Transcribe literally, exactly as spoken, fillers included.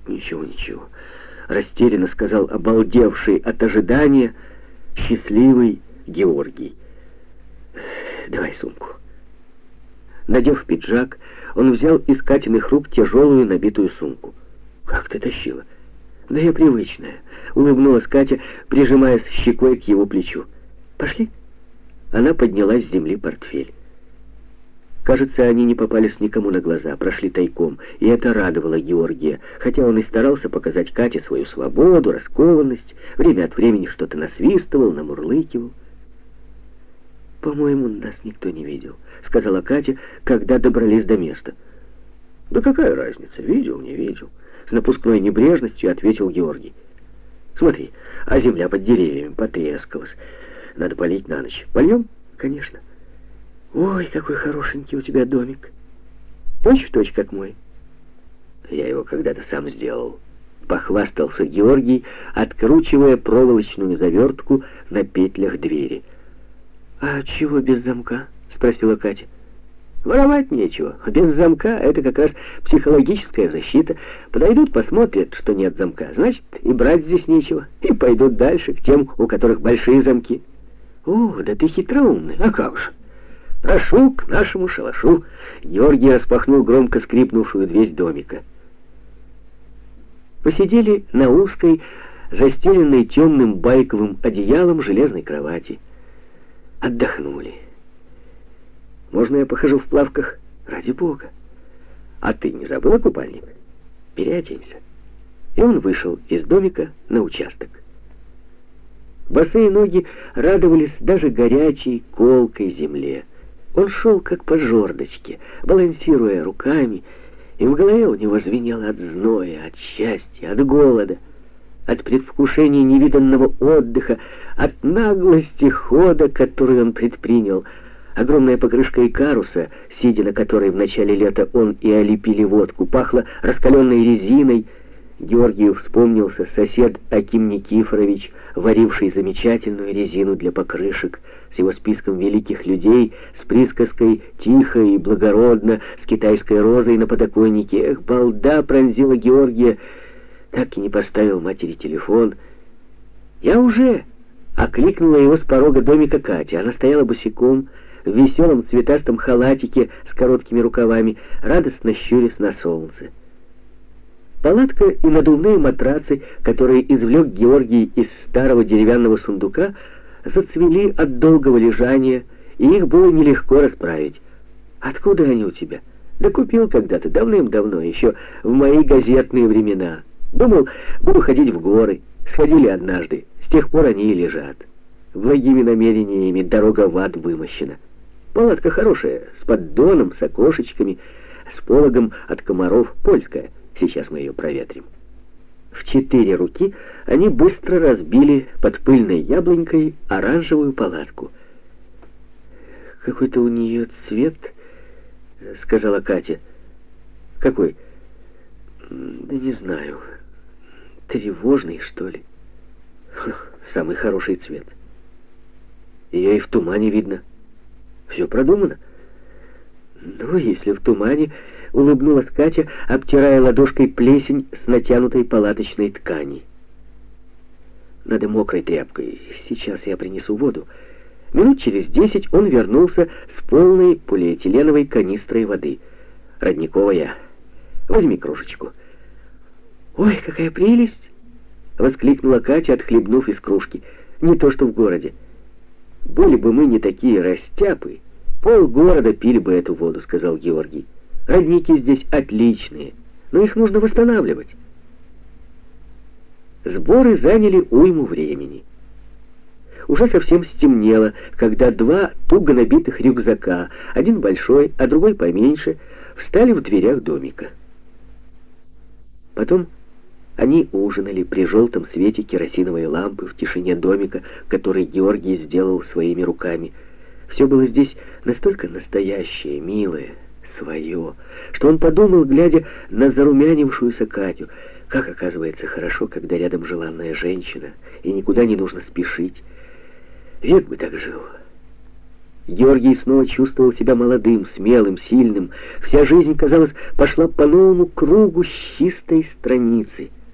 Ничего, ничего, растерянно сказал обалдевший от ожидания счастливый Георгий. Давай сумку. Надев пиджак, он взял из Катиных рук тяжелую набитую сумку. Как ты тащила? Да я привычная, улыбнулась Катя, прижимаясь щекой к его плечу. Пошли. Она подняла с земли портфель. Кажется, они не попались никому на глаза, прошли тайком, и это радовало Георгия, хотя он и старался показать Кате свою свободу, раскованность, время от времени что-то насвистывал, намурлыкивал. «По-моему, нас никто не видел», — сказала Катя, когда добрались до места. «Да какая разница, видел, не видел?» С напускной небрежностью ответил Георгий. «Смотри, а земля под деревьями потрескалась. Надо полить на ночь. Польем?» «Конечно». «Ой, какой хорошенький у тебя домик. Точь-в-точь, как мой». «Я его когда-то сам сделал», — похвастался Георгий, откручивая проволочную завертку на петлях двери. «А чего без замка?» — спросила Катя. «Воровать нечего. Без замка — это как раз психологическая защита. Подойдут, посмотрят, что нет замка. Значит, и брать здесь нечего. И пойдут дальше, к тем, у которых большие замки». «О, да ты хитроумный. А как же? Прошу к нашему шалашу». Георгий распахнул громко скрипнувшую дверь домика. Посидели на узкой, застеленной темным байковым одеялом железной кровати. Отдохнули. «Можно я похожу в плавках?» «Ради бога!» «А ты не забыла купальник? Переоденься». И он вышел из домика на участок. Босые ноги радовались даже горячей, колкой земле. Он шел как по жердочке, балансируя руками, и в голове у него звенело от зноя, от счастья, от голода, от предвкушения невиданного отдыха, от наглости хода, который он предпринял. Огромная покрышка икаруса, сидя на которой в начале лета он и олепили водку, пахла раскаленной резиной. Георгию вспомнился сосед Аким Никифорович, варивший замечательную резину для покрышек, с его списком великих людей, с присказкой «тихо и благородно», с китайской розой на подоконнике. Эх, балда пронзила Георгия, так и не поставил матери телефон. «Я уже!» — окликнула его с порога домика Катя. Она стояла босиком, в веселом цветастом халатике с короткими рукавами, радостно щурясь на солнце. Палатка и надувные матрацы, которые извлек Георгий из старого деревянного сундука, зацвели от долгого лежания, и их было нелегко расправить. «Откуда они у тебя?» «Да купил когда-то, давным-давно, еще в мои газетные времена. Думал, буду ходить в горы. Сходили однажды, с тех пор они и лежат. Благими намерениями дорога в ад вымощена. Палатка хорошая, с поддоном, с окошечками, с пологом от комаров, польская. Сейчас мы ее проветрим». В четыре руки они быстро разбили под пыльной яблонькой оранжевую палатку. «Какой-то у нее цвет», — сказала Катя. «Какой?» «Да не знаю. Тревожный, что ли?» «Самый хороший цвет. Ее и в тумане видно. Все продумано». «Ну, если в тумане...» — улыбнулась Катя, обтирая ладошкой плесень с натянутой палаточной ткани. «Надо мокрой тряпкой. Сейчас я принесу воду». Минут через десять он вернулся с полной полиэтиленовой канистрой воды. «Родниковая. Возьми кружечку». «Ой, какая прелесть!» — воскликнула Катя, отхлебнув из кружки. «Не то что в городе. Были бы мы не такие растяпы, полгорода пили бы эту воду», — сказал Георгий. «Родники здесь отличные, но их нужно восстанавливать». Сборы заняли уйму времени. Уже совсем стемнело, когда два туго набитых рюкзака, один большой, а другой поменьше, встали в дверях домика. Потом они ужинали при желтом свете керосиновой лампы в тишине домика, который Георгий сделал своими руками. Все было здесь настолько настоящее, милое, свое, что он подумал, глядя на зарумянившуюся Катю, как, оказывается, хорошо, когда рядом желанная женщина, и никуда не нужно спешить. Век бы так жил. Георгий снова чувствовал себя молодым, смелым, сильным. Вся жизнь, казалось, пошла по новому кругу с чистой страницы.